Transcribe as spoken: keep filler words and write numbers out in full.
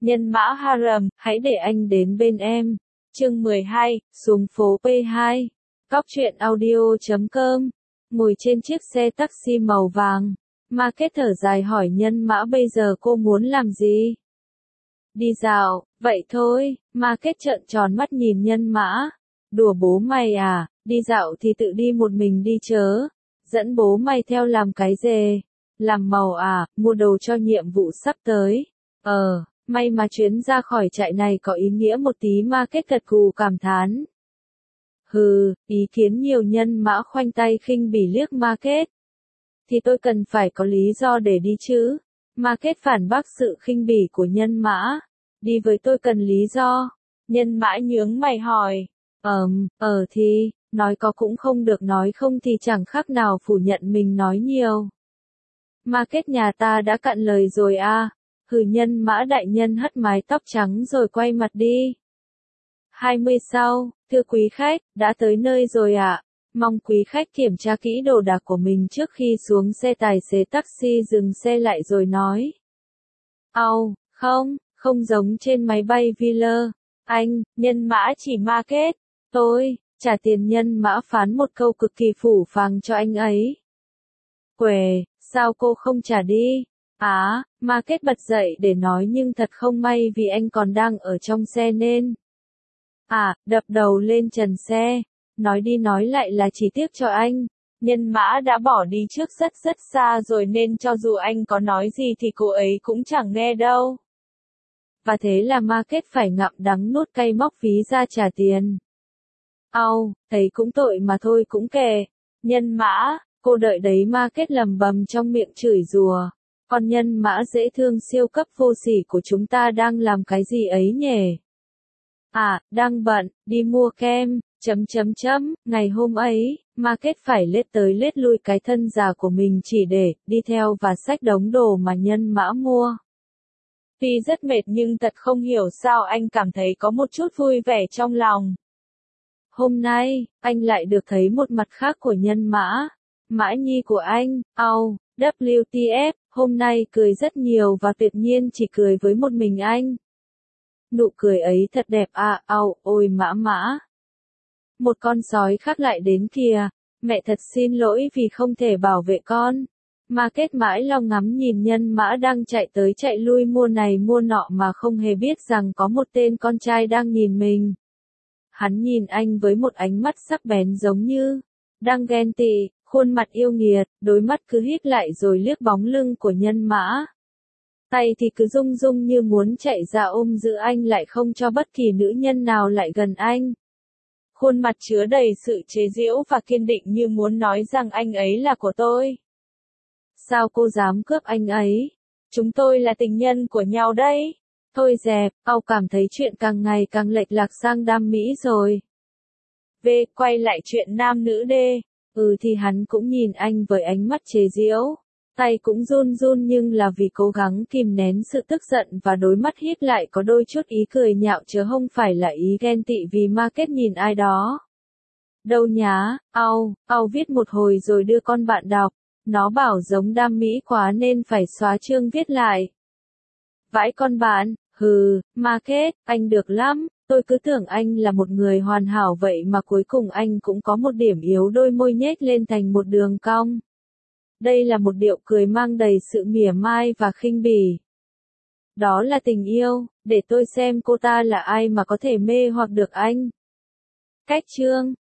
Nhân mã harem, hãy để anh đến bên em. Chương mười hai, xuống phố P hai. Cóc truyện audio chấm com. Ngồi trên chiếc xe taxi màu vàng, Market thở dài hỏi Nhân mã bây giờ cô muốn làm gì? Đi dạo, vậy thôi. Market trợn tròn mắt nhìn Nhân mã. Đùa bố mày à, đi dạo thì tự đi một mình đi chớ. Dẫn bố mày theo làm cái gì? Làm màu à, mua đồ cho nhiệm vụ sắp tới. Ờ, may mà chuyến ra khỏi trại này có ý nghĩa một tí. Market gật gù cảm thán. Hừ, ý kiến nhiều. Nhân mã khoanh tay khinh bỉ liếc Market. Thì tôi cần phải có lý do để đi chứ. Market phản bác sự khinh bỉ của Nhân mã. Đi với tôi cần lý do. Nhân mã nhướng mày hỏi. Ờm, ờ thì, nói có cũng không được, nói không thì chẳng khác nào phủ nhận mình nói nhiều. Market nhà ta đã cạn lời rồi à. Hừ. Nhân mã đại nhân hất mái tóc trắng rồi quay mặt đi. hai mươi sau, thưa quý khách, đã tới nơi rồi ạ. À? Mong quý khách kiểm tra kỹ đồ đạc của mình trước khi xuống xe. Tài xế taxi dừng xe lại rồi nói. Ау, không, không giống trên máy bay Villa. Anh, Nhân mã chỉ Market. Tôi, trả tiền. Nhân mã phán một câu cực kỳ phũ phàng cho anh ấy. Quề, sao cô không trả đi? Á, Market bật dậy để nói nhưng thật không may vì anh còn đang ở trong xe nên. À, đập đầu lên trần xe. Nói đi nói lại là chỉ tiếc cho anh. Nhân mã đã bỏ đi trước rất rất xa rồi nên cho dù anh có nói gì thì cô ấy cũng chẳng nghe đâu. Và thế là Market phải ngậm đắng nuốt cay móc ví ra trả tiền. Ау, thấy cũng tội mà thôi cũng kệ. Nhân mã, cô đợi đấy. Market lầm bầm trong miệng chửi rủa. Con nhân mã dễ thương siêu cấp vô sỉ của chúng ta đang làm cái gì ấy nhỉ? À, đang bận, đi mua kem, chấm chấm chấm. Ngày hôm ấy, Market phải lết tới lết lui cái thân già của mình chỉ để đi theo và xách đống đồ mà Nhân mã mua. Tuy rất mệt nhưng thật không hiểu sao anh cảm thấy có một chút vui vẻ trong lòng. Hôm nay, anh lại được thấy một mặt khác của Nhân mã. Mã nhi của anh, ау, W T F, hôm nay cười rất nhiều và tuyệt nhiên chỉ cười với một mình anh. Nụ cười ấy thật đẹp à, ау, ôi mã mã. Một con sói khác lại đến kìa, mẹ thật xin lỗi vì không thể bảo vệ con. Market mãi lo ngắm nhìn Nhân mã đang chạy tới chạy lui mua này mua nọ mà không hề biết rằng có một tên con trai đang nhìn mình. Hắn nhìn anh với một ánh mắt sắc bén giống như đang ghen tị, khuôn mặt yêu nghiệt, đôi mắt cứ híp lại rồi liếc bóng lưng của Nhân mã. Tay thì cứ rung rung như muốn chạy ra ôm giữ anh lại không cho bất kỳ nữ nhân nào lại gần anh. Khuôn mặt chứa đầy sự chế giễu và kiên định như muốn nói rằng anh ấy là của tôi. Sao cô dám cướp anh ấy? Chúng tôi là tình nhân của nhau đấy. Thôi dẹp, Âu cảm thấy chuyện càng ngày càng lệch lạc sang đam mỹ rồi. V, quay lại chuyện nam nữ D. Ừ thì hắn cũng nhìn anh với ánh mắt chế giễu. Tay cũng run run nhưng là vì cố gắng kìm nén sự tức giận và đôi mắt híp lại có đôi chút ý cười nhạo chứ không phải là ý ghen tị vì Market nhìn ai đó. Đâu nhá, Âu, Âu viết một hồi rồi đưa con bạn đọc. Nó bảo giống đam mỹ quá nên phải xóa chương viết lại. Vãi con bạn, hừ, Market, anh được lắm, tôi cứ tưởng anh là một người hoàn hảo vậy mà cuối cùng anh cũng có một điểm yếu, đôi môi nhếch lên thành một đường cong. Đây là một điệu cười mang đầy sự mỉa mai và khinh bỉ. Đó là tình yêu, để tôi xem cô ta là ai mà có thể mê hoặc được anh. Cách chương,